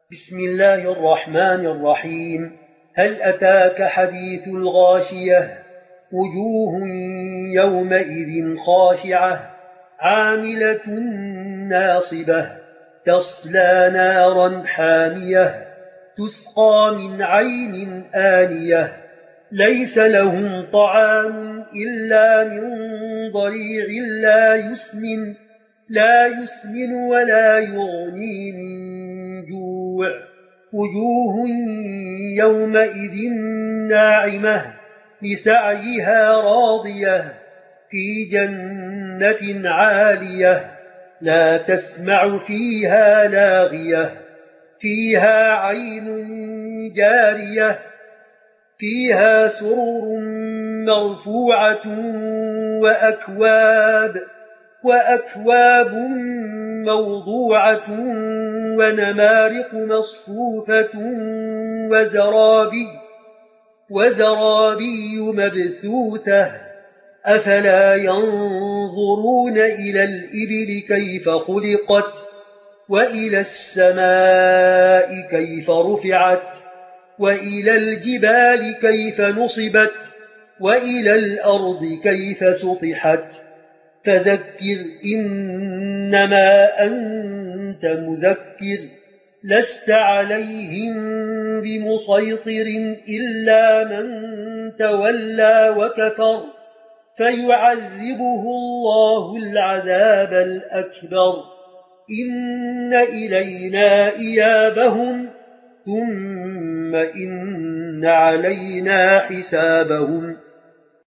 بسم الله الرحمن الرحيم. هل أتاك حديث الغاشية؟ وجوه يومئذ خاشعة عاملة ناصبة تصلى نارا حامية تسقى من عين آنية ليس لهم طعام إلا من ضريع لا يسمن ولا يغني من جوع. وجوه يومئذ ناعمة لسعيها راضية في جنة عالية لا تسمع فيها لاغية فيها عين جارية فيها سرر مرفوعة وأكواب موضوعة ونمارق مصفوفة وزرابي مبثوثة أفلا ينظرون إلى الإبل كيف خلقت وإلى السماء كيف رفعت وإلى الجبال كيف نصبت وإلى الأرض كيف سطحت فذكر إنما أنت مذكر لست عليهم بمسيطر إلا من تولى وكفر فيعذبه الله العذاب الأكبر إن إلينا إيابهم ثم إن علينا حسابهم